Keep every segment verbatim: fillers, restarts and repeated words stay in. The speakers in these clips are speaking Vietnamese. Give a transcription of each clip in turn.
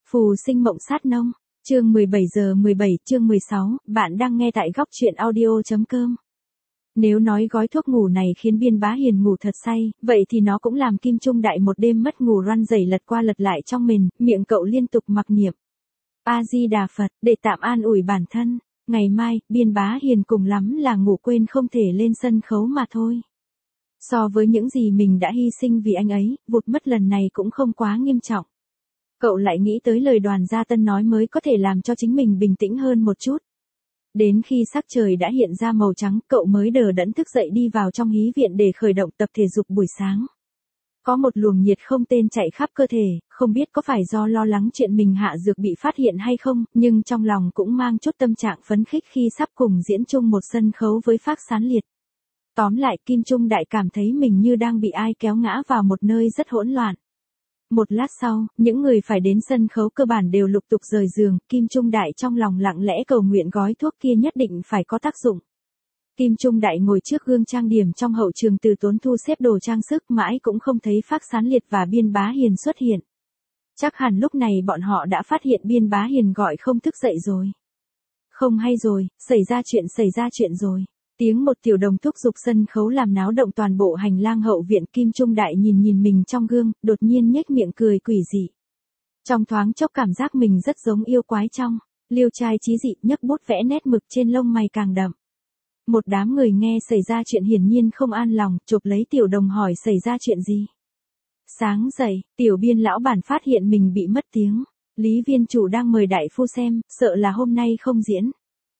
Phù sinh mộng sát nông, chương mười bảy giờ mười bảy, chương mười sáu, bạn đang nghe tại góc truyện audio.com. Nếu nói gói thuốc ngủ này khiến Biên Bá Hiền ngủ thật say, vậy thì nó cũng làm Kim Trung Đại một đêm mất ngủ răn rẩy lật qua lật lại trong mình, miệng cậu liên tục mặc niệm. A-di-đà Phật, để tạm an ủi bản thân, ngày mai, Biên Bá Hiền cùng lắm là ngủ quên không thể lên sân khấu mà thôi. So với những gì mình đã hy sinh vì anh ấy, vụt mất lần này cũng không quá nghiêm trọng. Cậu lại nghĩ tới lời Đoàn Gia Tân nói mới có thể làm cho chính mình bình tĩnh hơn một chút. Đến khi sắc trời đã hiện ra màu trắng, cậu mới đờ đẫn thức dậy đi vào trong hí viện để khởi động tập thể dục buổi sáng. Có một luồng nhiệt không tên chạy khắp cơ thể, không biết có phải do lo lắng chuyện mình hạ dược bị phát hiện hay không, nhưng trong lòng cũng mang chút tâm trạng phấn khích khi sắp cùng diễn chung một sân khấu với Phác Sán Liệt. Tóm lại, Kim Trung Đại cảm thấy mình như đang bị ai kéo ngã vào một nơi rất hỗn loạn. Một lát sau, những người phải đến sân khấu cơ bản đều lục tục rời giường, Kim Trung Đại trong lòng lặng lẽ cầu nguyện gói thuốc kia nhất định phải có tác dụng. Kim Trung Đại ngồi trước gương trang điểm trong hậu trường từ tốn thu xếp đồ trang sức mãi cũng không thấy Phác Sán Liệt và Biên Bá Hiền xuất hiện. Chắc hẳn lúc này bọn họ đã phát hiện Biên Bá Hiền gọi không thức dậy rồi. Không hay rồi, xảy ra chuyện xảy ra chuyện rồi. Tiếng một tiểu đồng thúc giục sân khấu làm náo động toàn bộ hành lang hậu viện. Kim Trung Đại nhìn nhìn mình trong gương, đột nhiên nhếch miệng cười quỷ dị. Trong thoáng chốc cảm giác mình rất giống yêu quái trong Liêu Trai Chí Dị, nhấc bút vẽ nét mực trên lông mày càng đậm. Một đám người nghe xảy ra chuyện hiển nhiên không an lòng, chụp lấy tiểu đồng hỏi xảy ra chuyện gì. Sáng dậy, tiểu Biên lão bản phát hiện mình bị mất tiếng. Lý viên chủ đang mời đại phu xem, sợ là hôm nay không diễn.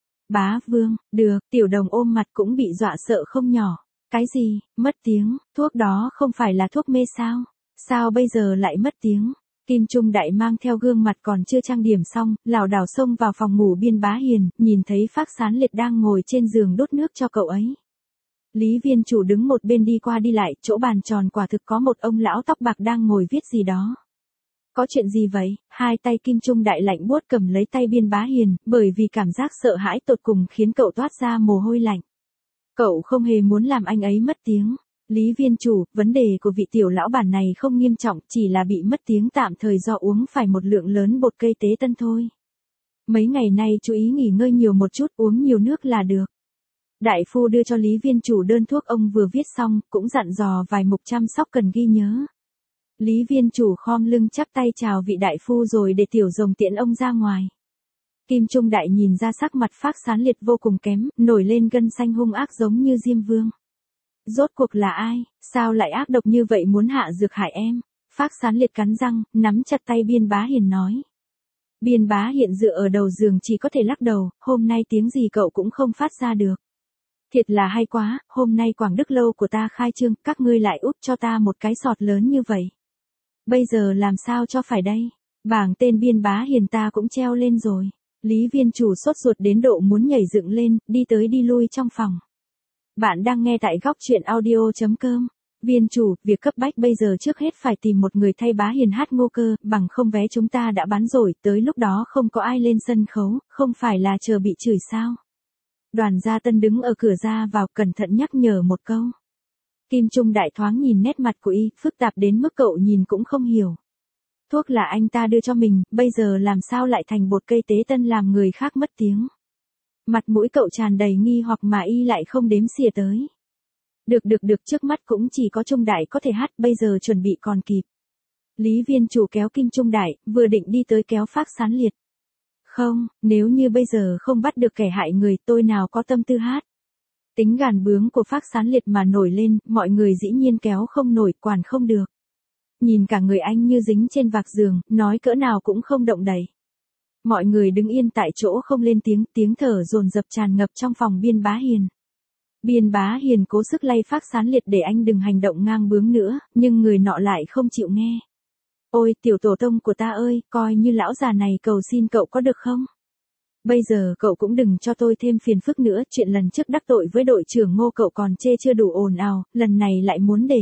Bá Vương, được, tiểu đồng ôm mặt cũng bị dọa sợ không nhỏ. Cái gì, mất tiếng, thuốc đó không phải là thuốc mê sao? Sao bây giờ lại mất tiếng? Kim Trung Đại mang theo gương mặt còn chưa trang điểm xong, lảo đảo xông vào phòng ngủ Biên Bá Hiền, nhìn thấy Phác Sán Liệt đang ngồi trên giường đốt nước cho cậu ấy. Lý viên chủ đứng một bên đi qua đi lại, chỗ bàn tròn quả thực có một ông lão tóc bạc đang ngồi viết gì đó. Có chuyện gì vậy? Hai tay Kim Trung Đại lạnh buốt cầm lấy tay Biên Bá Hiền, bởi vì cảm giác sợ hãi tột cùng khiến cậu toát ra mồ hôi lạnh. Cậu không hề muốn làm anh ấy mất tiếng. Lý viên chủ, vấn đề của vị tiểu lão bản này không nghiêm trọng, chỉ là bị mất tiếng tạm thời do uống phải một lượng lớn bột cây tế tân thôi. Mấy ngày nay chú ý nghỉ ngơi nhiều một chút, uống nhiều nước là được. Đại phu đưa cho Lý viên chủ đơn thuốc ông vừa viết xong, cũng dặn dò vài mục chăm sóc cần ghi nhớ. Lý viên chủ khom lưng chắp tay chào vị đại phu rồi để tiểu rồng tiễn ông ra ngoài. Kim Trung Đại nhìn ra sắc mặt Phác Sán Liệt vô cùng kém, nổi lên gân xanh hung ác giống như Diêm Vương. Rốt cuộc là ai, sao lại ác độc như vậy muốn hạ dược hại em? Phác Sán Liệt cắn răng, nắm chặt tay Biên Bá Hiền nói. Biên Bá Hiền dựa ở đầu giường chỉ có thể lắc đầu, hôm nay tiếng gì cậu cũng không phát ra được. Thiệt là hay quá, hôm nay Quảng Đức Lâu của ta khai trương, các ngươi lại úp cho ta một cái sọt lớn như vậy. Bây giờ làm sao cho phải đây? Bảng tên Biên Bá Hiền ta cũng treo lên rồi. Lý viên chủ sốt ruột đến độ muốn nhảy dựng lên, đi tới đi lui trong phòng. Bạn đang nghe tại góc truyện audio.com. Viên chủ, việc cấp bách bây giờ trước hết phải tìm một người thay Bá Hiền hát ngô cơ, bằng không vé chúng ta đã bán rồi, tới lúc đó không có ai lên sân khấu, không phải là chờ bị chửi sao? Đoàn Gia Tân đứng ở cửa ra vào cẩn thận nhắc nhở một câu. Kim Trung Đại thoáng nhìn nét mặt của y, phức tạp đến mức cậu nhìn cũng không hiểu. Thuốc là anh ta đưa cho mình, bây giờ làm sao lại thành bột cây tế tân làm người khác mất tiếng. Mặt mũi cậu tràn đầy nghi hoặc mà y lại không đếm xỉa tới. Được được được, trước mắt cũng chỉ có Trung Đại có thể hát, bây giờ chuẩn bị còn kịp. Lý viên chủ kéo Kim Trung Đại, vừa định đi tới kéo Phác Sán Liệt. Không, nếu như bây giờ không bắt được kẻ hại người, tôi nào có tâm tư hát. Tính gàn bướng của Phác Sán Liệt mà nổi lên, mọi người dĩ nhiên kéo không nổi, quản không được. Nhìn cả người anh như dính trên vạc giường, nói cỡ nào cũng không động đậy. Mọi người đứng yên tại chỗ không lên tiếng, tiếng thở dồn dập tràn ngập trong phòng Biên Bá Hiền. Biên Bá Hiền cố sức lay Phác Sán Liệt để anh đừng hành động ngang bướng nữa, nhưng người nọ lại không chịu nghe. Ôi tiểu tổ tông của ta ơi, coi như lão già này cầu xin cậu có được không? Bây giờ cậu cũng đừng cho tôi thêm phiền phức nữa, chuyện lần trước đắc tội với đội trưởng Ngô cậu còn chê chưa đủ ồn ào, lần này lại muốn để.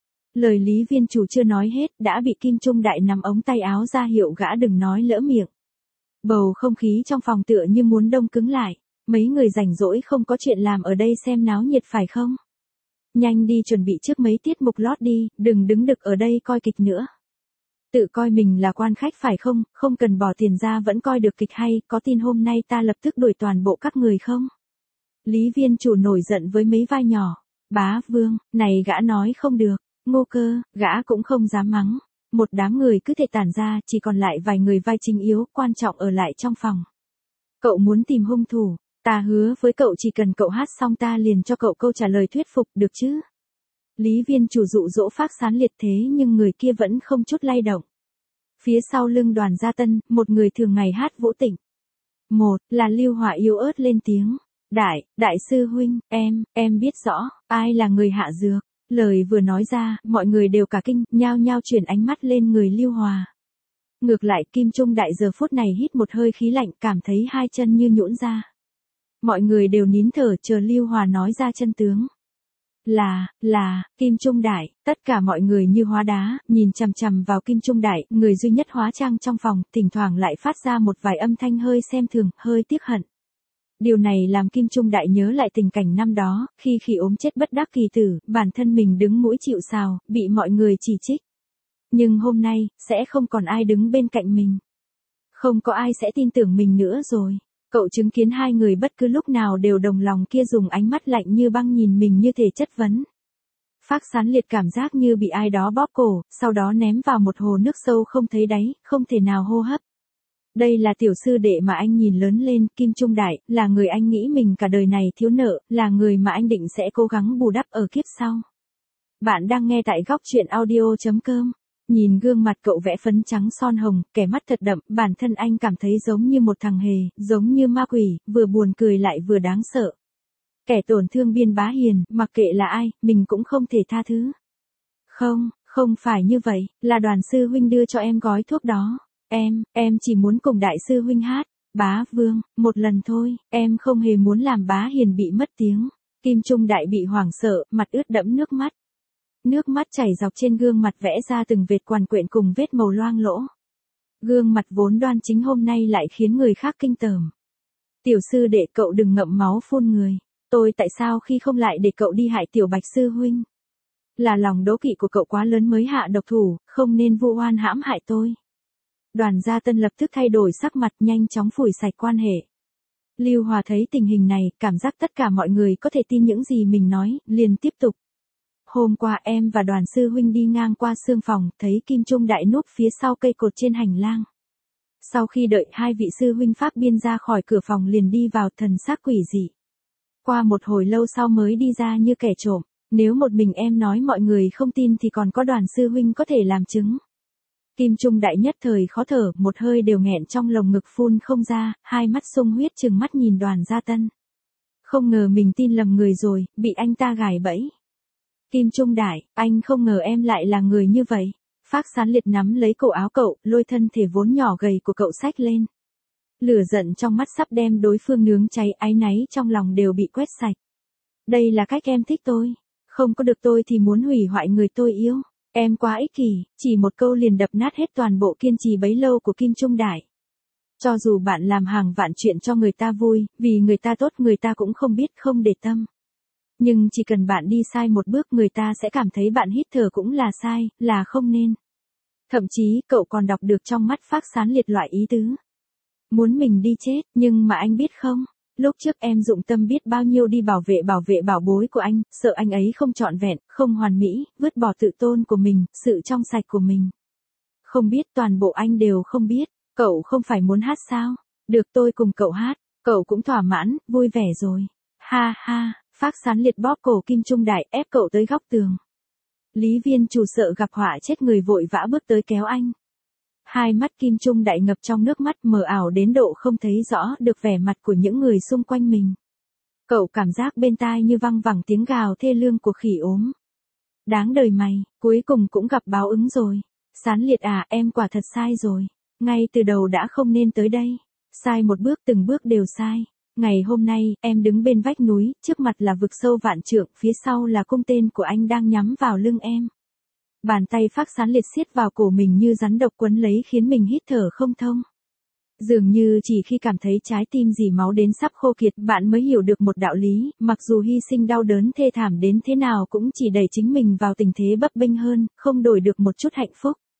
Lời Lý viên chủ chưa nói hết, đã bị Kim Trung Đại nắm ống tay áo ra hiệu gã đừng nói lỡ miệng. Bầu không khí trong phòng tựa như muốn đông cứng lại, mấy người rảnh rỗi không có chuyện làm ở đây xem náo nhiệt phải không? Nhanh đi chuẩn bị trước mấy tiết mục lót đi, đừng đứng đực ở đây coi kịch nữa. Tự coi mình là quan khách phải không, không cần bỏ tiền ra vẫn coi được kịch hay, có tin hôm nay ta lập tức đuổi toàn bộ các người không? Lý viên chủ nổi giận với mấy vai nhỏ. Bá Vương, này gã nói không được. Ngô Cơ, gã cũng không dám mắng. Một đám người cứ thể tản ra, chỉ còn lại vài người vai chính yếu, quan trọng ở lại trong phòng. Cậu muốn tìm hung thủ, ta hứa với cậu chỉ cần cậu hát xong ta liền cho cậu câu trả lời thuyết phục, được chứ? Lý viên chủ dụ dỗ Phác Sán Liệt thế nhưng người kia vẫn không chút lay động. Phía sau lưng Đoàn Gia Tân, một người thường ngày hát Vũ Tịnh. Một, là Lưu Họa yếu ớt lên tiếng. Đại, đại sư huynh, em, em biết rõ, ai là người hạ dược. Lời vừa nói ra, mọi người đều cả kinh, nhao nhao chuyển ánh mắt lên người Lưu Hòa. Ngược lại Kim Trung Đại giờ phút này hít một hơi khí lạnh, cảm thấy hai chân như nhũn ra. Mọi người đều nín thở chờ Lưu Hòa nói ra chân tướng. Là, là, Kim Trung Đại, tất cả mọi người như hóa đá, nhìn chằm chằm vào Kim Trung Đại, người duy nhất hóa trang trong phòng, thỉnh thoảng lại phát ra một vài âm thanh hơi xem thường, hơi tiếc hận. Điều này làm Kim Trung Đại nhớ lại tình cảnh năm đó, khi khi ốm chết bất đắc kỳ tử, bản thân mình đứng mũi chịu sào, bị mọi người chỉ trích. Nhưng hôm nay, sẽ không còn ai đứng bên cạnh mình. Không có ai sẽ tin tưởng mình nữa rồi. Cậu chứng kiến hai người bất cứ lúc nào đều đồng lòng kia dùng ánh mắt lạnh như băng nhìn mình như thể chất vấn. Phác Sán Liệt cảm giác như bị ai đó bóp cổ, sau đó ném vào một hồ nước sâu không thấy đáy, không thể nào hô hấp. Đây là tiểu sư đệ mà anh nhìn lớn lên, Kim Trung Đại, là người anh nghĩ mình cả đời này thiếu nợ, là người mà anh định sẽ cố gắng bù đắp ở kiếp sau. Bạn đang nghe tại góc truyện audio chấm com. Nhìn gương mặt cậu vẽ phấn trắng son hồng, kẻ mắt thật đậm, bản thân anh cảm thấy giống như một thằng hề, giống như ma quỷ, vừa buồn cười lại vừa đáng sợ. Kẻ tổn thương Biên Bá Hiền, mặc kệ là ai, mình cũng không thể tha thứ. Không, không phải như vậy, là Đoàn sư huynh đưa cho em gói thuốc đó. Em, em chỉ muốn cùng đại sư huynh hát. Bá Vương, một lần thôi, em không hề muốn làm Bá Hiền bị mất tiếng. Kim Trung Đại bị hoảng sợ, mặt ướt đẫm nước mắt. Nước mắt chảy dọc trên gương mặt vẽ ra từng vệt quằn quện cùng vết màu loang lỗ. Gương mặt vốn đoan chính hôm nay lại khiến người khác kinh tởm. Tiểu sư đệ cậu đừng ngậm máu phun người. Tôi tại sao khi không lại để cậu đi hại tiểu Bạch sư huynh? Là lòng đố kỵ của cậu quá lớn mới hạ độc thủ, không nên vu oan hãm hại tôi. Đoàn Gia Tân lập tức thay đổi sắc mặt nhanh chóng phủi sạch quan hệ. Lưu Hòa thấy tình hình này, cảm giác tất cả mọi người có thể tin những gì mình nói, liền tiếp tục. Hôm qua em và Đoàn sư huynh đi ngang qua xương phòng, thấy Kim Trung Đại núp phía sau cây cột trên hành lang. Sau khi đợi hai vị sư huynh Pháp Biên ra khỏi cửa phòng liền đi vào thần sắc quỷ dị. Qua một hồi lâu sau mới đi ra như kẻ trộm, nếu một mình em nói mọi người không tin thì còn có Đoàn sư huynh có thể làm chứng. Kim Trung Đại nhất thời khó thở, một hơi đều nghẹn trong lồng ngực phun không ra, hai mắt sung huyết trừng mắt nhìn Đoàn Gia Tân. Không ngờ mình tin lầm người rồi, bị anh ta gài bẫy. Kim Trung Đại, anh không ngờ em lại là người như vậy. Phác Sán Liệt nắm lấy cổ áo cậu, lôi thân thể vốn nhỏ gầy của cậu xách lên. Lửa giận trong mắt sắp đem đối phương nướng cháy, áy náy trong lòng đều bị quét sạch. Đây là cách em thích tôi. Không có được tôi thì muốn hủy hoại người tôi yêu. Em quá ích kỷ, chỉ một câu liền đập nát hết toàn bộ kiên trì bấy lâu của Kim Trung Đại. Cho dù bạn làm hàng vạn chuyện cho người ta vui, vì người ta tốt người ta cũng không biết, không để tâm. Nhưng chỉ cần bạn đi sai một bước người ta sẽ cảm thấy bạn hít thở cũng là sai, là không nên. Thậm chí cậu còn đọc được trong mắt Phác Sán Liệt loại ý tứ. Muốn mình đi chết, nhưng mà anh biết không, lúc trước em dụng tâm biết bao nhiêu đi bảo vệ bảo vệ bảo bối của anh, sợ anh ấy không trọn vẹn, không hoàn mỹ, vứt bỏ tự tôn của mình, sự trong sạch của mình. Không biết toàn bộ anh đều không biết, cậu không phải muốn hát sao? Được tôi cùng cậu hát, cậu cũng thỏa mãn, vui vẻ rồi. Ha ha. Phác Sán Liệt bóp cổ Kim Trung Đại ép cậu tới góc tường. Lý viên chủ sợ gặp họa chết người vội vã bước tới kéo anh. Hai mắt Kim Trung Đại ngập trong nước mắt mờ ảo đến độ không thấy rõ được vẻ mặt của những người xung quanh mình. Cậu cảm giác bên tai như văng vẳng tiếng gào thê lương của khỉ ốm. Đáng đời mày, cuối cùng cũng gặp báo ứng rồi. Sán Liệt à, em quả thật sai rồi. Ngay từ đầu đã không nên tới đây. Sai một bước từng bước đều sai. Ngày hôm nay, em đứng bên vách núi, trước mặt là vực sâu vạn trượng, phía sau là cung tên của anh đang nhắm vào lưng em. Bàn tay Phác Sán Liệt siết vào cổ mình như rắn độc quấn lấy khiến mình hít thở không thông. Dường như chỉ khi cảm thấy trái tim dì máu đến sắp khô kiệt bạn mới hiểu được một đạo lý, mặc dù hy sinh đau đớn thê thảm đến thế nào cũng chỉ đẩy chính mình vào tình thế bấp bênh hơn, không đổi được một chút hạnh phúc.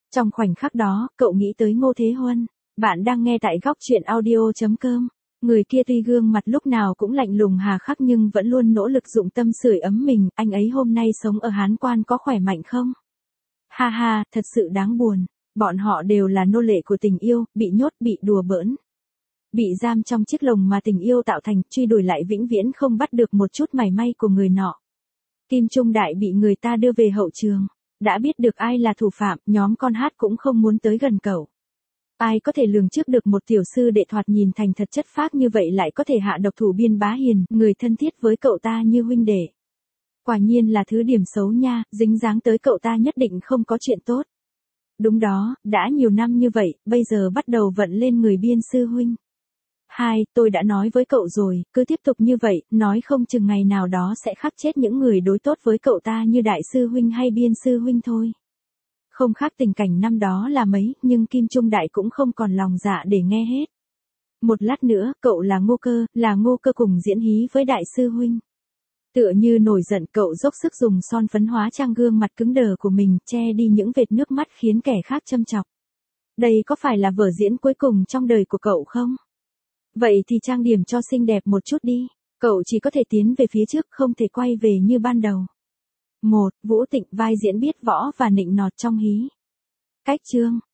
Trong khoảnh khắc đó, cậu nghĩ tới Ngô Thế Huân. Bạn đang nghe tại góc truyện audio.com. Người kia tuy gương mặt lúc nào cũng lạnh lùng hà khắc nhưng vẫn luôn nỗ lực dụng tâm sưởi ấm mình, anh ấy hôm nay sống ở Hán Quan có khỏe mạnh không? Ha ha, thật sự đáng buồn. Bọn họ đều là nô lệ của tình yêu, bị nhốt, bị đùa bỡn. Bị giam trong chiếc lồng mà tình yêu tạo thành, truy đuổi lại vĩnh viễn không bắt được một chút mảy may của người nọ. Kim Trung Đại bị người ta đưa về hậu trường. Đã biết được ai là thủ phạm, nhóm con hát cũng không muốn tới gần cậu. Ai có thể lường trước được một tiểu sư đệ thoạt nhìn thành thật chất phác như vậy lại có thể hạ độc thủ Biên Bá Hiền, người thân thiết với cậu ta như huynh đệ. Quả nhiên là thứ điểm xấu nha, dính dáng tới cậu ta nhất định không có chuyện tốt. Đúng đó, đã nhiều năm như vậy, bây giờ bắt đầu vận lên người Biên sư huynh. Hai, tôi đã nói với cậu rồi, cứ tiếp tục như vậy, nói không chừng ngày nào đó sẽ khắc chết những người đối tốt với cậu ta như Đại sư huynh hay Biên sư huynh thôi. Không khác tình cảnh năm đó là mấy, nhưng Kim Trung Đại cũng không còn lòng dạ để nghe hết. Một lát nữa, cậu là Ngô Cơ, là Ngô Cơ cùng diễn hí với Đại sư huynh. Tựa như nổi giận, cậu dốc sức dùng son phấn hóa trang gương mặt cứng đờ của mình, che đi những vệt nước mắt khiến kẻ khác châm chọc. Đây có phải là vở diễn cuối cùng trong đời của cậu không? Vậy thì trang điểm cho xinh đẹp một chút đi. Cậu chỉ có thể tiến về phía trước, không thể quay về như ban đầu. một. Vũ Tịnh vai diễn biết võ và nịnh nọt trong hí. Cách chương